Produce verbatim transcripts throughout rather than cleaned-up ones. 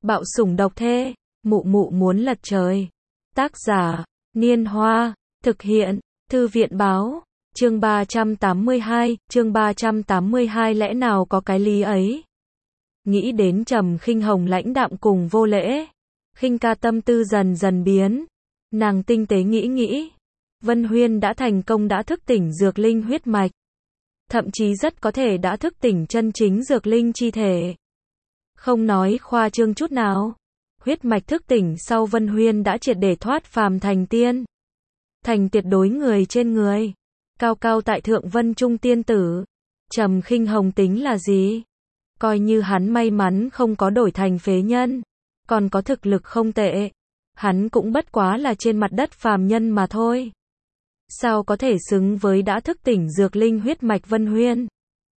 Bạo sủng độc thê, mụ mụ muốn lật trời. Tác giả, Niên Hoa, thực hiện, Thư viện báo, chương ba trăm tám mươi hai, chương ba trăm tám mươi hai lẽ nào có cái lý ấy. Nghĩ đến Trầm Khinh Hồng lãnh đạm cùng vô lễ, Khinh Ca tâm tư dần dần biến. Nàng tinh tế nghĩ nghĩ, Vân Huyên đã thành công đã thức tỉnh dược linh huyết mạch. Thậm chí rất có thể đã thức tỉnh chân chính dược linh chi thể. Không nói khoa trương chút nào, huyết mạch thức tỉnh sau Vân Huyên đã triệt để thoát phàm thành tiên. Thành tuyệt đối người trên người, cao cao tại thượng vân trung tiên tử. Trầm Khinh Hồng tính là gì? Coi như hắn may mắn không có đổi thành phế nhân, còn có thực lực không tệ, hắn cũng bất quá là trên mặt đất phàm nhân mà thôi. Sao có thể xứng với đã thức tỉnh dược linh huyết mạch Vân Huyên?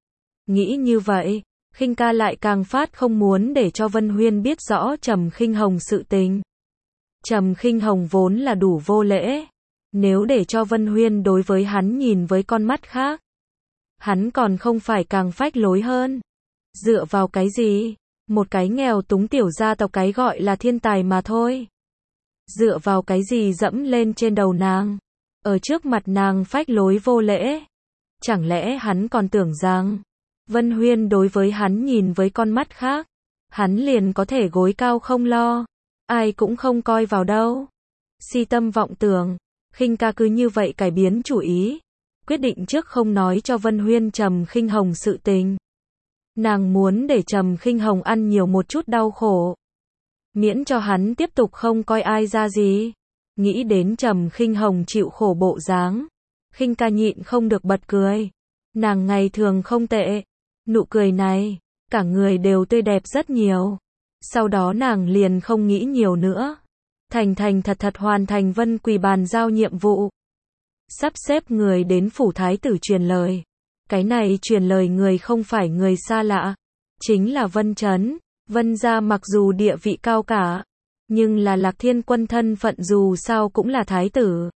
Nghĩ như vậy, Khinh Ca lại càng phát không muốn để cho Vân Huyên biết rõ Trầm Khinh Hồng sự tình. Trầm Khinh Hồng vốn là đủ vô lễ, nếu để cho Vân Huyên đối với hắn nhìn với con mắt khác, hắn còn không phải càng phách lối hơn. Dựa vào cái gì? Một cái nghèo túng tiểu gia tộc cái gọi là thiên tài mà thôi. Dựa vào cái gì dẫm lên trên đầu nàng? Ở trước mặt nàng phách lối vô lễ. Chẳng lẽ hắn còn tưởng rằng Vân Huyên đối với hắn nhìn với con mắt khác, hắn liền có thể gối cao không lo, ai cũng không coi vào đâu. Si tâm vọng tưởng, Khinh Ca cứ như vậy cải biến chủ ý, quyết định trước không nói cho Vân Huyên Trầm Khinh Hồng sự tình. Nàng muốn để Trầm Khinh Hồng ăn nhiều một chút đau khổ, miễn cho hắn tiếp tục không coi ai ra gì. Nghĩ đến Trầm Khinh Hồng chịu khổ bộ dáng, Khinh Ca nhịn không được bật cười. Nàng ngày thường không tệ, nụ cười này, cả người đều tươi đẹp rất nhiều. Sau đó nàng liền không nghĩ nhiều nữa, thành thành thật thật hoàn thành Vân Quỳ bàn giao nhiệm vụ. Sắp xếp người đến phủ thái tử truyền lời. Cái này truyền lời người không phải người xa lạ, chính là Vân Chấn. Vân gia mặc dù địa vị cao cả, nhưng là Lạc Thiên Quân thân phận dù sao cũng là thái tử.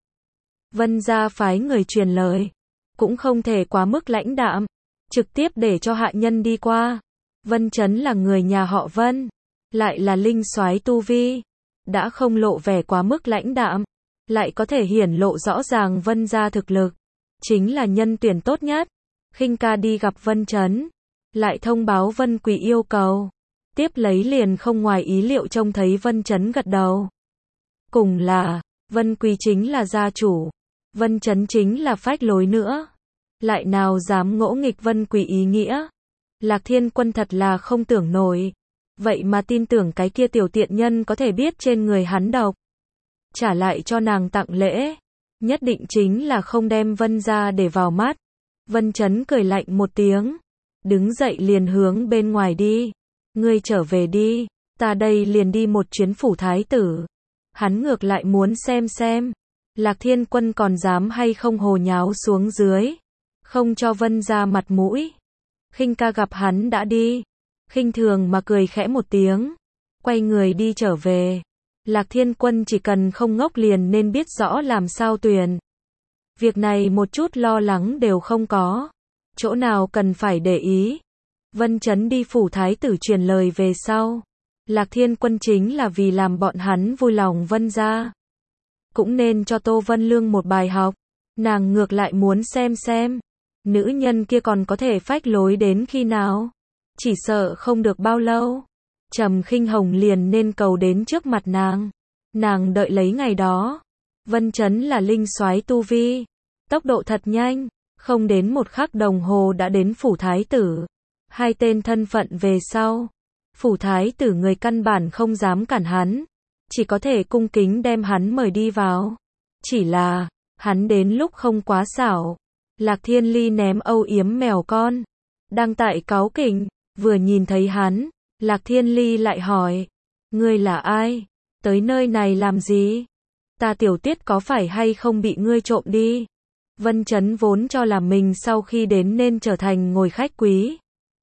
Vân gia phái người truyền lời, cũng không thể quá mức lãnh đạm, trực tiếp để cho hạ nhân đi qua. Vân Chấn là người nhà họ Vân, lại là linh soái tu vi, đã không lộ vẻ quá mức lãnh đạm, lại có thể hiển lộ rõ ràng Vân gia thực lực, chính là nhân tuyển tốt nhất. Khinh Ca đi gặp Vân Chấn, lại thông báo Vân Quỳ yêu cầu. Tiếp lấy liền không ngoài ý liệu trông thấy Vân Chấn gật đầu. Cùng là, Vân Quỳ chính là gia chủ, Vân Chấn chính là phách lối nữa, lại nào dám ngỗ nghịch Vân Quỳ ý nghĩa. Lạc Thiên Quân thật là không tưởng nổi, vậy mà tin tưởng cái kia tiểu tiện nhân có thể biết trên người hắn độc, trả lại cho nàng tặng lễ, nhất định chính là không đem Vân gia để vào mắt. Vân Chấn cười lạnh một tiếng, đứng dậy liền hướng bên ngoài đi. Ngươi trở về đi, ta đây liền đi một chuyến phủ thái tử. Hắn ngược lại muốn xem xem, Lạc Thiên Quân còn dám hay không hồ nháo xuống dưới, không cho Vân gia mặt mũi. Khinh Ca gặp hắn đã đi, khinh thường mà cười khẽ một tiếng, quay người đi trở về. Lạc Thiên Quân chỉ cần không ngốc liền nên biết rõ làm sao tuyển. Việc này một chút lo lắng đều không có, chỗ nào cần phải để ý. Vân Chấn đi phủ thái tử truyền lời về sau, Lạc Thiên Quân chính là vì làm bọn hắn vui lòng Vân gia. Cũng nên cho Tô Vân Lương một bài học, nàng ngược lại muốn xem xem, nữ nhân kia còn có thể phách lối đến khi nào. Chỉ sợ không được bao lâu, Trầm Khinh Hồng liền nên cầu đến trước mặt nàng. Nàng đợi lấy ngày đó. Vân Chấn là linh soái tu vi, tốc độ thật nhanh, không đến một khắc đồng hồ đã đến phủ thái tử. Hai tên thân phận về sau, phủ thái tử người căn bản không dám cản hắn, chỉ có thể cung kính đem hắn mời đi vào. Chỉ là, hắn đến lúc không quá xảo. Lạc Thiên Ly ném âu yếm mèo con, đang tại cáu kỉnh, vừa nhìn thấy hắn, Lạc Thiên Ly lại hỏi, ngươi là ai? Tới nơi này làm gì? Ta tiểu tiết có phải hay không bị ngươi trộm đi? Vân Chấn vốn cho là mình sau khi đến nên trở thành ngồi khách quý.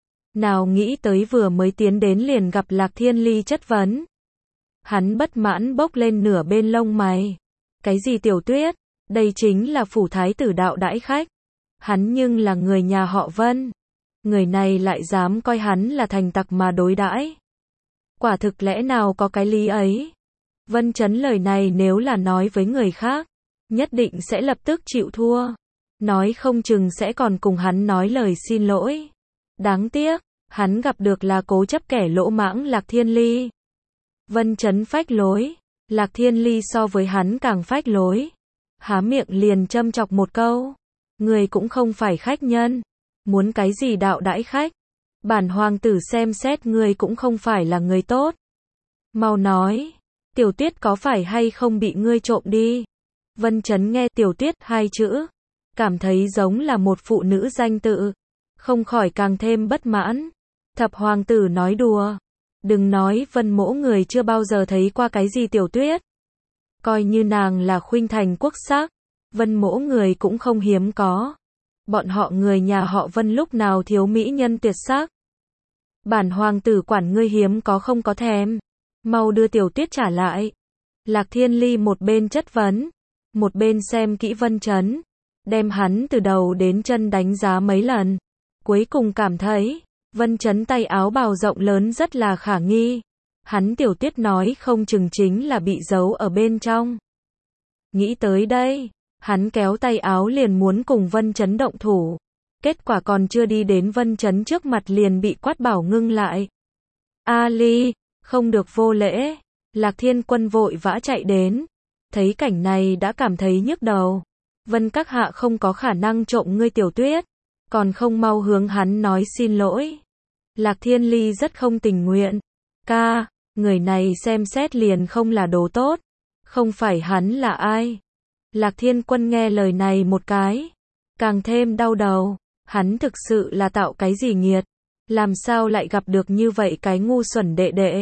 Nào nghĩ tới vừa mới tiến đến liền gặp Lạc Thiên Ly chất vấn. Hắn bất mãn bốc lên nửa bên lông mày. Cái gì tiểu tuyết? Đây chính là phủ thái tử đạo đãi khách. Hắn nhưng là người nhà họ Vân. Người này lại dám coi hắn là thành tặc mà đối đãi. Quả thực lẽ nào có cái lý ấy. Vân Chấn lời này nếu là nói với người khác, nhất định sẽ lập tức chịu thua. Nói không chừng sẽ còn cùng hắn nói lời xin lỗi. Đáng tiếc, hắn gặp được là cố chấp kẻ lỗ mãng Lạc Thiên Ly. Vân Chấn phách lối, Lạc Thiên Ly so với hắn càng phách lối. Há miệng liền châm chọc một câu. Người cũng không phải khách nhân. Muốn cái gì đạo đãi khách. Bản hoàng tử xem xét người cũng không phải là người tốt. Mau nói, Tiểu Tuyết có phải hay không bị ngươi trộm đi? Vân Chấn nghe Tiểu Tuyết hai chữ, cảm thấy giống là một phụ nữ danh tự. Không khỏi càng thêm bất mãn. Thập hoàng tử nói đùa. Đừng nói Vân mỗ người chưa bao giờ thấy qua cái gì Tiểu Tuyết. Coi như nàng là khuynh thành quốc sắc, Vân mỗ người cũng không hiếm có. Bọn họ người nhà họ Vân lúc nào thiếu mỹ nhân tuyệt sắc. Bản hoàng tử quản ngươi hiếm có không có thèm. Mau đưa Tiểu Tuyết trả lại. Lạc Thiên Ly một bên chất vấn, một bên xem kỹ Vân Chấn, đem hắn từ đầu đến chân đánh giá mấy lần. Cuối cùng cảm thấy, Vân Chấn tay áo bào rộng lớn rất là khả nghi. Hắn Tiểu Tuyết nói không chừng chính là bị giấu ở bên trong. Nghĩ tới đây, hắn kéo tay áo liền muốn cùng Vân Chấn động thủ. Kết quả còn chưa đi đến Vân Chấn trước mặt liền bị quát bảo ngưng lại. A Ly, không được vô lễ. Lạc Thiên Quân vội vã chạy đến. Thấy cảnh này đã cảm thấy nhức đầu. Vân các hạ không có khả năng trộm ngươi Tiểu Tuyết. Còn không mau hướng hắn nói xin lỗi. Lạc Thiên Ly rất không tình nguyện. Ca, người này xem xét liền không là đồ tốt. Không phải hắn là ai? Lạc Thiên Quân nghe lời này một cái. Càng thêm đau đầu. Hắn thực sự là tạo cái gì nghiệt. Làm sao lại gặp được như vậy cái ngu xuẩn đệ đệ.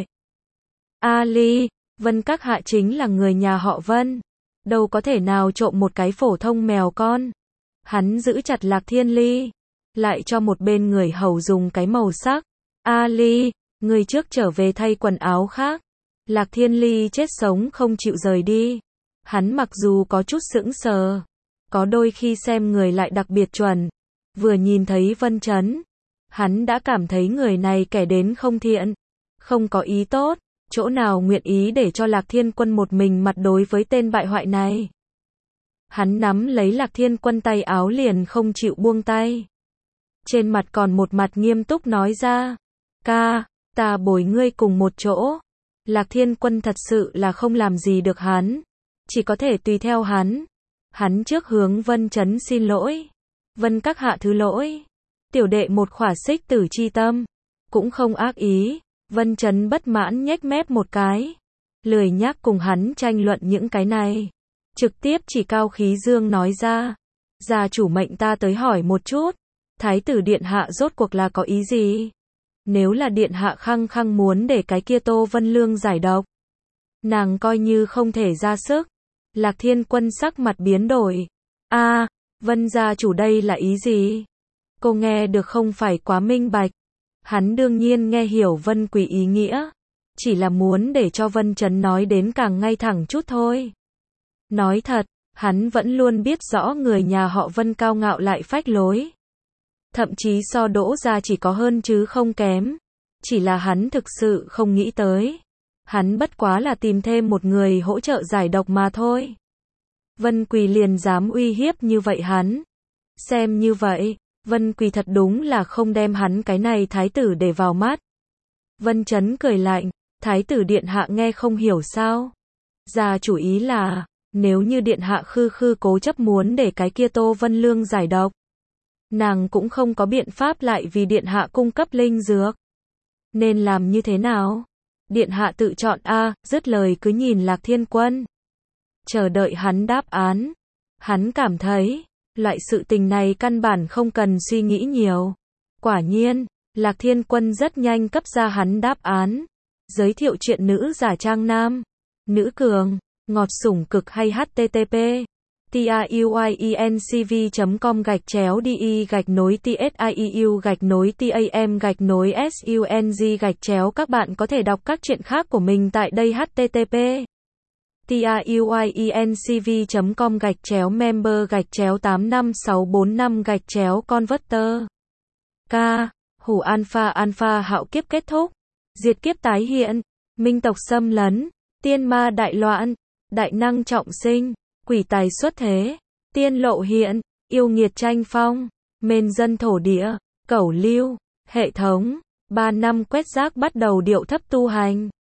A Ly, Vân các hạ chính là người nhà họ Vân. Đâu có thể nào trộm một cái phổ thông mèo con. Hắn giữ chặt Lạc Thiên Ly. Lại cho một bên người hầu dùng cái màu sắc. A Ly, người trước trở về thay quần áo khác. Lạc Thiên Ly chết sống không chịu rời đi. Hắn mặc dù có chút sững sờ. Có đôi khi xem người lại đặc biệt chuẩn. Vừa nhìn thấy Vân Chấn. Hắn đã cảm thấy người này kẻ đến không thiện. Không có ý tốt. Chỗ nào nguyện ý để cho Lạc Thiên Quân một mình mặt đối với tên bại hoại này. Hắn nắm lấy Lạc Thiên Quân tay áo liền không chịu buông tay. Trên mặt còn một mặt nghiêm túc nói ra. Ca, ta bồi ngươi cùng một chỗ. Lạc Thiên Quân thật sự là không làm gì được hắn. Chỉ có thể tùy theo hắn. Hắn trước hướng Vân Chấn xin lỗi. Vân các hạ thứ lỗi. Tiểu đệ một khỏa xích tử chi tâm. Cũng không ác ý. Vân Chấn bất mãn nhếch mép một cái. Lười nhác cùng hắn tranh luận những cái này. Trực tiếp chỉ cao khí dương nói ra. Gia chủ mệnh ta tới hỏi một chút. Thái tử điện hạ rốt cuộc là có ý gì? Nếu là điện hạ khăng khăng muốn để cái kia Tô Vân Lương giải độc. Nàng coi như không thể ra sức. Lạc Thiên Quân sắc mặt biến đổi. A, Vân gia chủ đây là ý gì? Cô nghe được không phải quá minh bạch. Hắn đương nhiên nghe hiểu Vân Quỳ ý nghĩa. Chỉ là muốn để cho Vân Chấn nói đến càng ngay thẳng chút thôi. Nói thật, hắn vẫn luôn biết rõ người nhà họ Vân cao ngạo lại phách lối. Thậm chí so Đỗ gia chỉ có hơn chứ không kém. Chỉ là hắn thực sự không nghĩ tới. Hắn bất quá là tìm thêm một người hỗ trợ giải độc mà thôi. Vân Quỳ liền dám uy hiếp như vậy hắn. Xem như vậy, Vân Quỳ thật đúng là không đem hắn cái này thái tử để vào mắt. Vân Chấn cười lạnh, thái tử điện hạ nghe không hiểu sao. Gia chủ ý là, nếu như điện hạ khư khư cố chấp muốn để cái kia Tô Vân Lương giải độc. Nàng cũng không có biện pháp lại vì điện hạ cung cấp linh dược. Nên làm như thế nào? Điện hạ tự chọn a, dứt lời cứ nhìn Lạc Thiên Quân. Chờ đợi hắn đáp án. Hắn cảm thấy, loại sự tình này căn bản không cần suy nghĩ nhiều. Quả nhiên, Lạc Thiên Quân rất nhanh cấp ra hắn đáp án. Giới thiệu chuyện nữ giả trang nam, nữ cường, ngọt sủng cực hay http tiuyencv chấm com gạch chéo de gạch nối tsiu gạch nối tam gạch nối sung gạch chéo. Các bạn có thể đọc các chuyện khác của mình tại đây. Http tiuyencv chấm com gạch chéo member gạch chéo tám năm sáu bốn năm gạch chéo converter. K. Hủ alpha alpha hạo kiếp kết thúc. diệt kiếp tái hiện, minh tộc xâm lấn, tiên ma đại loạn, đại năng trọng sinh, quỷ tài xuất thế, tiên lộ hiện, yêu nghiệt tranh phong, mên dân thổ địa, cẩu lưu, hệ thống, ba năm quét rác bắt đầu điệu thấp tu hành.